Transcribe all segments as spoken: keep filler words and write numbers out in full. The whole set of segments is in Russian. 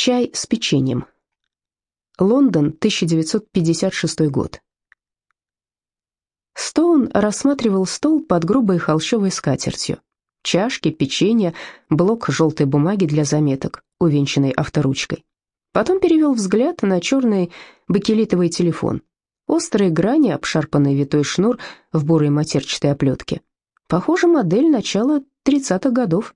Чай с печеньем. Лондон, тысяча девятьсот пятьдесят шестой год. Стоун рассматривал стол под грубой холщовой скатертью. Чашки, печенье, блок желтой бумаги для заметок, увенчанный авторучкой. Потом перевел взгляд на черный бакелитовый телефон. Острые грани, обшарпанный витой шнур в бурой матерчатой оплетке. Похоже, модель начала тридцатых годов.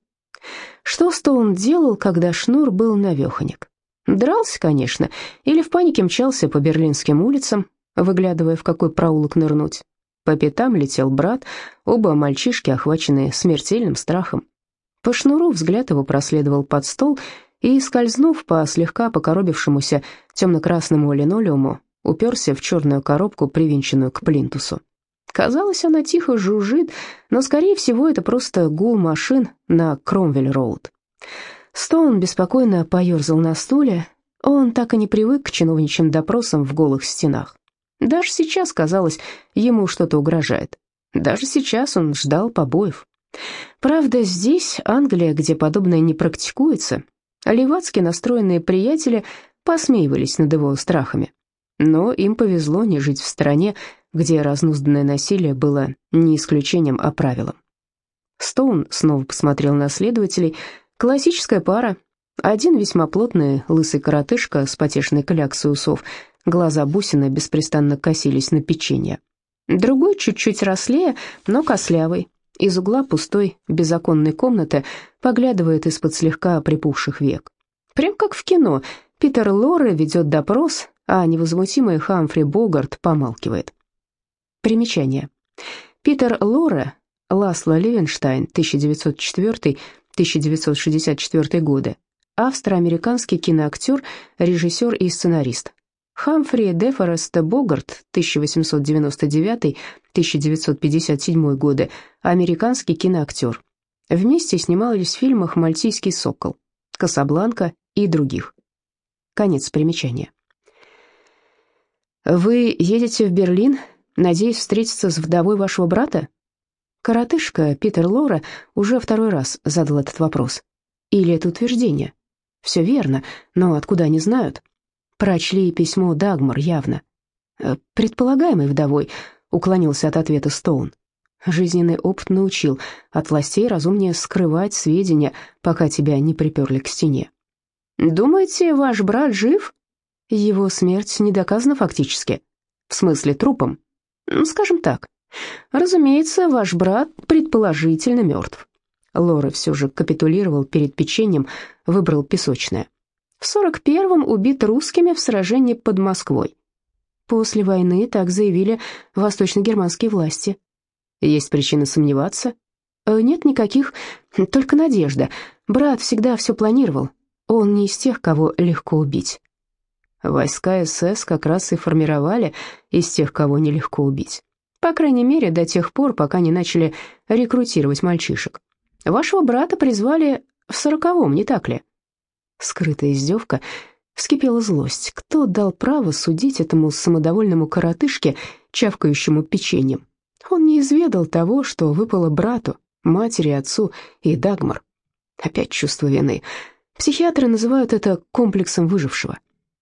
Что Стоун делал, когда шнур был навехонек? Дрался, конечно, или в панике мчался по берлинским улицам, выглядывая, в какой проулок нырнуть. По пятам летел брат, оба мальчишки, охваченные смертельным страхом. По шнуру взгляд его проследовал под стол и, скользнув по слегка покоробившемуся темно-красному линолеуму, уперся в черную коробку, привинченную к плинтусу. Казалось, она тихо жужжит, но, скорее всего, это просто гул машин на Кромвель-роуд. Стоун беспокойно поерзал на стуле. Он так и не привык к чиновничьим допросам в голых стенах. Даже сейчас, казалось, ему что-то угрожает. Даже сейчас он ждал побоев. Правда, здесь, Англия, где подобное не практикуется, левацки настроенные приятели посмеивались над его страхами. Но им повезло не жить в стране, где разнузданное насилие было не исключением, а правилом. Стоун снова посмотрел на следователей. Классическая пара. Один весьма плотный, лысый коротышка с потешной кляксой усов, глаза бусины беспрестанно косились на печенье. Другой чуть-чуть рослее, но костлявый. Из угла пустой безоконной комнаты поглядывает из-под слегка припухших век. Прям как в кино. Питер Лорре ведет допрос, а невозмутимый Хамфри Богарт помалкивает. Примечание. Питер Лорре, Ласло Левенштайн, тысяча девятьсот четвёртый — тысяча девятьсот шестьдесят четвёртый годы, австро-американский киноактер, режиссер и сценарист. Хамфри Дефорест Богарт, тысяча восемьсот девяносто девятый — тысяча девятьсот пятьдесят седьмой годы, американский киноактер. Вместе снимались в фильмах «Мальтийский сокол», «Касабланка» и других. Конец примечания. «Вы едете в Берлин, надеясь встретиться с вдовой вашего брата?» Коротышка Питер Лорре уже второй раз задал этот вопрос. Или это утверждение? Все верно, но откуда они знают? Прочли письмо Дагмар явно. «Предполагаемой вдовой», — уклонился от ответа Стоун. Жизненный опыт научил, от властей разумнее скрывать сведения, пока тебя не приперли к стене. «Думаете, ваш брат жив?» «Его смерть не доказана фактически». «В смысле, трупом?» «Скажем так. Разумеется, ваш брат предположительно мертв». Лорре все же капитулировал перед печеньем, выбрал песочное. В сорок первом убит русскими в сражении под Москвой. После войны так заявили восточно-германские власти. Есть причины сомневаться? Нет никаких, только надежда. Брат всегда все планировал. Он не из тех, кого легко убить. Войска СС как раз и формировали из тех, кого нелегко убить. По крайней мере, до тех пор, пока не начали рекрутировать мальчишек. Вашего брата призвали в сороковом, не так ли? Скрытая издевка, вскипела злость. Кто дал право судить этому самодовольному коротышке, чавкающему печеньем? Он не изведал того, что выпало брату, матери, отцу и Дагмар. Опять чувство вины. Психиатры называют это комплексом выжившего.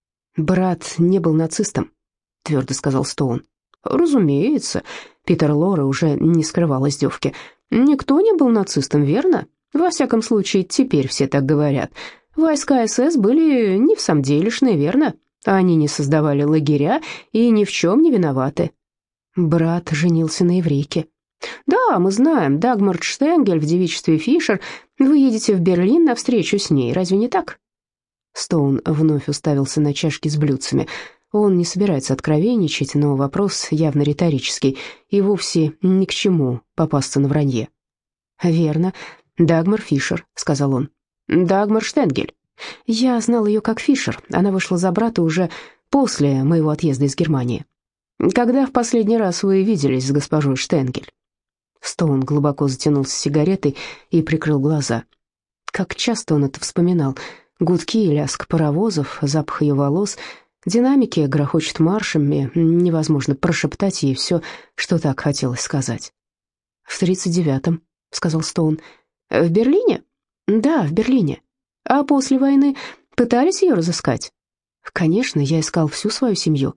«Брат не был нацистом», — твердо сказал Стоун. «Разумеется», — Питер Лорре уже не скрывал издевки. «Никто не был нацистом, верно? Во всяком случае, теперь все так говорят. Войска СС были не всамделишные, верно? Они не создавали лагеря и ни в чем не виноваты». Брат женился на еврейке. «Да, мы знаем, Дагмар Штенгель в девичестве Фишер. Вы едете в Берлин на встречу с ней, разве не так?» Стоун вновь уставился на чашки с блюдцами. Он не собирается откровенничать, но вопрос явно риторический, и вовсе ни к чему попасться на вранье. «Верно, Дагмар Фишер», — сказал он. «Дагмар Штенгель. Я знал ее как Фишер. Она вышла за брата уже после моего отъезда из Германии. Когда в последний раз вы виделись с госпожой Штенгель?» Стоун глубоко затянулся сигаретой и прикрыл глаза. Как часто он это вспоминал. Гудки и лязг паровозов, запах ее волос, динамики грохочут маршами, невозможно прошептать ей все, что так хотелось сказать. «В тридцать девятом», — сказал Стоун. «В Берлине?» «Да, в Берлине. А после войны Пытались ее разыскать? Конечно, я искал всю свою семью.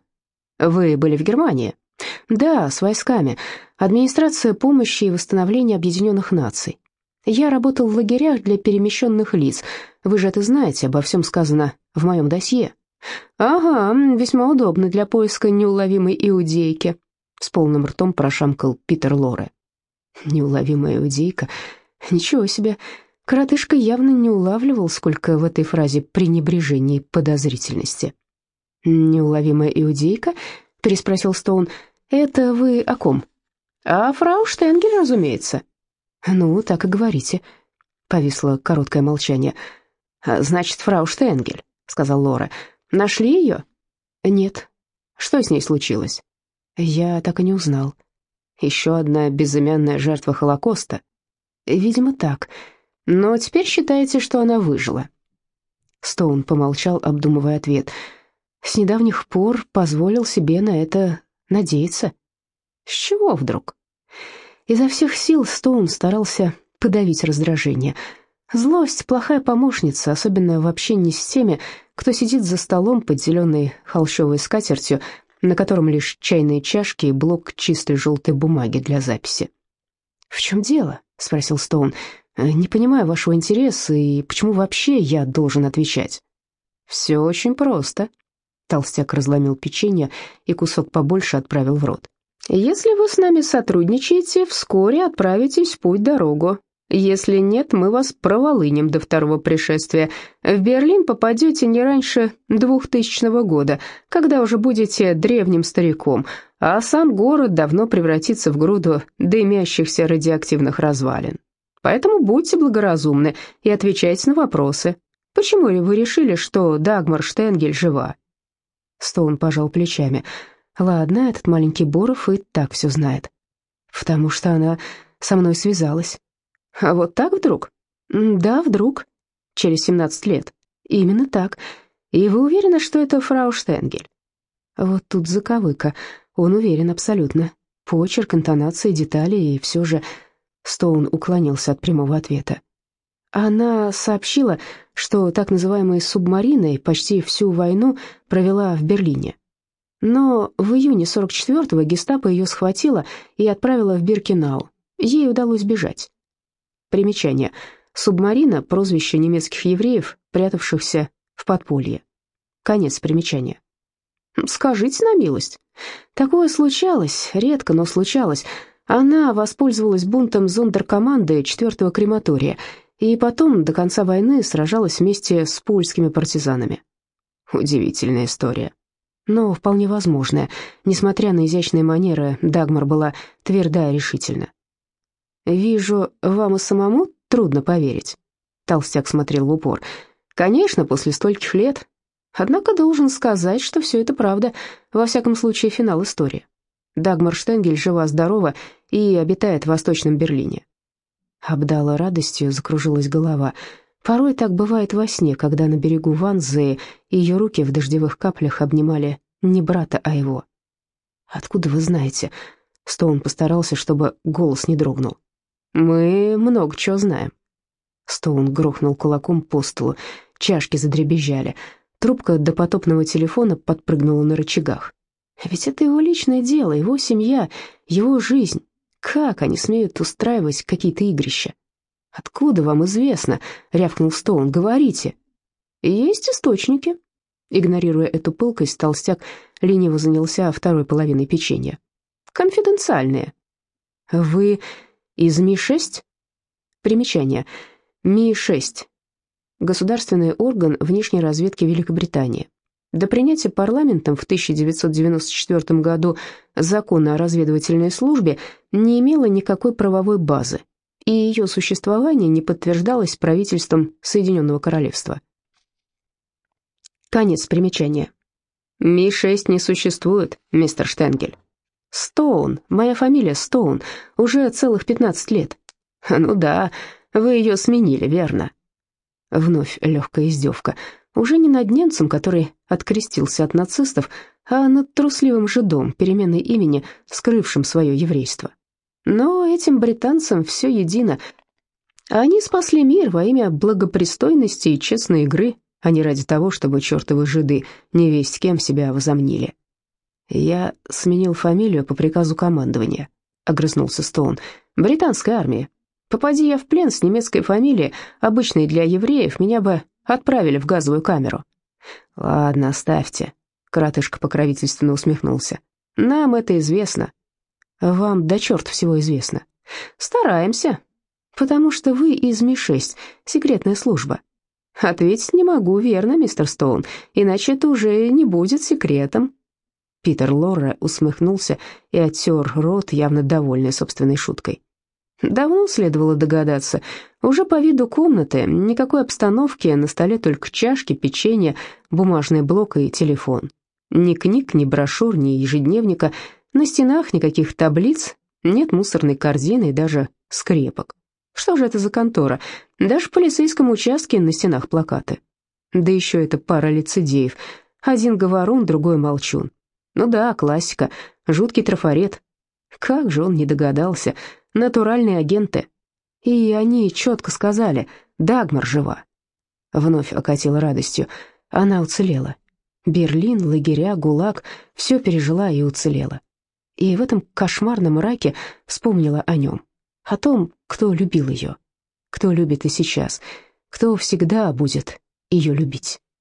Вы были в Германии? Да, с войсками. Администрация помощи и восстановления Объединенных Наций. Я работал в лагерях для перемещенных лиц. Вы же это знаете, обо всем сказано в моем досье. Ага, весьма удобно для поиска неуловимой иудейки. С полным ртом прошамкал Питер Лоре. Неуловимая иудейка? Ничего себе. Коротышка явно не улавливал, сколько в этой фразе пренебрежения и подозрительности. «Неуловимая иудейка?» — переспросил Стоун. «Это вы о ком?» «О фрау Штенгель, разумеется». «Ну, так и говорите». Повисло короткое молчание. «Значит, фрау Штенгель», — сказал Лора. «Нашли ее?» «Нет». «Что с ней случилось?» «Я так и не узнал». «Еще одна безымянная жертва Холокоста?» «Видимо, так. Но теперь считаете, что она выжила?» Стоун помолчал, обдумывая ответ. «С недавних пор позволил себе на это надеяться». «С чего вдруг?» Изо всех сил Стоун старался подавить раздражение. Злость — плохая помощница, особенно в общении с теми, кто сидит за столом под зеленой холщовой скатертью, на котором лишь чайные чашки и блок чистой желтой бумаги для записи. «В чем дело?» — спросил Стоун. «Не понимаю вашего интереса, и почему вообще я должен отвечать?» «Все очень просто». Толстяк разломил печенье и кусок побольше отправил в рот. «Если вы с нами сотрудничаете, вскоре отправитесь в путь-дорогу. Если нет, мы вас проволынем до второго пришествия. В Берлин попадете не раньше двухтысячного года, когда уже будете древним стариком, а сам город давно превратится в груду дымящихся радиоактивных развалин. Поэтому будьте благоразумны и отвечайте на вопросы. Почему вы решили, что Дагмар Штенгель жива?» Стоун пожал плечами. «Ладно, этот маленький Боров и так все знает. Потому что она со мной связалась». «А вот так вдруг?» «Да, вдруг. Через семнадцать лет. Именно так. И вы уверены, что это фрау Штенгель?» Вот тут заковыка. Он уверен абсолютно. Почерк, интонации, детали, и все же... Стоун уклонился от прямого ответа. Она сообщила, что так называемой субмариной почти всю войну провела в Берлине. Но в июне сорок четвёртого гестапо ее схватила и отправила в Биркенау. Ей удалось бежать. Примечание. Субмарина — прозвище немецких евреев, прятавшихся в подполье. Конец примечания. «Скажите на милость». Такое случалось, редко, но случалось. Она воспользовалась бунтом зондеркоманды четвёртого крематория и потом до конца войны сражалась вместе с польскими партизанами. Удивительная история. Но вполне возможная. Несмотря на изящные манеры, Дагмар была тверда и решительна. «Вижу, вам и самому трудно поверить», — толстяк смотрел в упор. «Конечно, после стольких лет. Однако должен сказать, что все это правда. Во всяком случае, финал истории. Дагмар Штенгель жива-здорова и обитает в Восточном Берлине». Обдала радостью, закружилась голова. Порой так бывает во сне, когда на берегу Ванзее ее руки в дождевых каплях обнимали не брата, а его. «Откуда вы знаете?» Стоун постарался, чтобы голос не дрогнул. «Мы много чего знаем». Стоун грохнул кулаком по столу, чашки задребезжали, трубка допотопного телефона подпрыгнула на рычагах. Ведь это его личное дело, его семья, его жизнь. Как они смеют устраивать какие-то игрища? «Откуда вам известно?» — рявкнул Стоун. «Говорите». «Есть источники». Игнорируя эту пылкость, толстяк лениво занялся второй половиной печенья. «Конфиденциальные». «Вы из Ми шесть?» Примечание. Ми шесть. Государственный орган внешней разведки Великобритании. До принятия парламентом в тысяча девятьсот девяносто четвёртом году закона о разведывательной службе не имела никакой правовой базы, и ее существование не подтверждалось правительством Соединенного Королевства. Конец примечания. Ми шесть не существует, мистер Штенгель. Стоун, моя фамилия Стоун, уже целых пятнадцать лет. Ну да, вы ее сменили, верно? Вновь легкая издевка. Уже не над немцем, который открестился от нацистов, а над трусливым жидом, переменой имени, скрывшим свое еврейство. Но этим британцам все едино. Они спасли мир во имя благопристойности и честной игры. а не ради того, чтобы чертовы жиды невесть кем себя возомнили. «Я сменил фамилию по приказу командования», — огрызнулся Стоун. «Британской армии. Попади я в плен с немецкой фамилией, обычной для евреев, меня бы отправили в газовую камеру». «Ладно, оставьте», — коротышка покровительственно усмехнулся. «Нам это известно». «Вам до черта всего известно». «Стараемся, потому что вы из Ми шесть, секретная служба». «Ответить не могу, верно, мистер Стоун, иначе это уже не будет секретом». Питер Лорра усмехнулся и оттер рот, явно довольный собственной шуткой. Давно следовало догадаться. Уже по виду комнаты, никакой обстановки, на столе только чашки, печенье, бумажный блок и телефон. Ни книг, ни брошюр, ни ежедневника, на стенах никаких таблиц, нет мусорной корзины и даже скрепок. Что же это за контора? Даже в полицейском участке на стенах плакаты. Да еще это пара лицедеев. Один говорун, другой молчун. Ну да, классика, жуткий трафарет. Как же он не догадался, натуральные агенты. И они четко сказали, Дагмар жива. Вновь окатила радостью, она уцелела. Берлин, лагеря, ГУЛАГ, все пережила и уцелела. И в этом кошмарном мраке вспомнила о нем, о том, кто любил ее, кто любит и сейчас, кто всегда будет ее любить.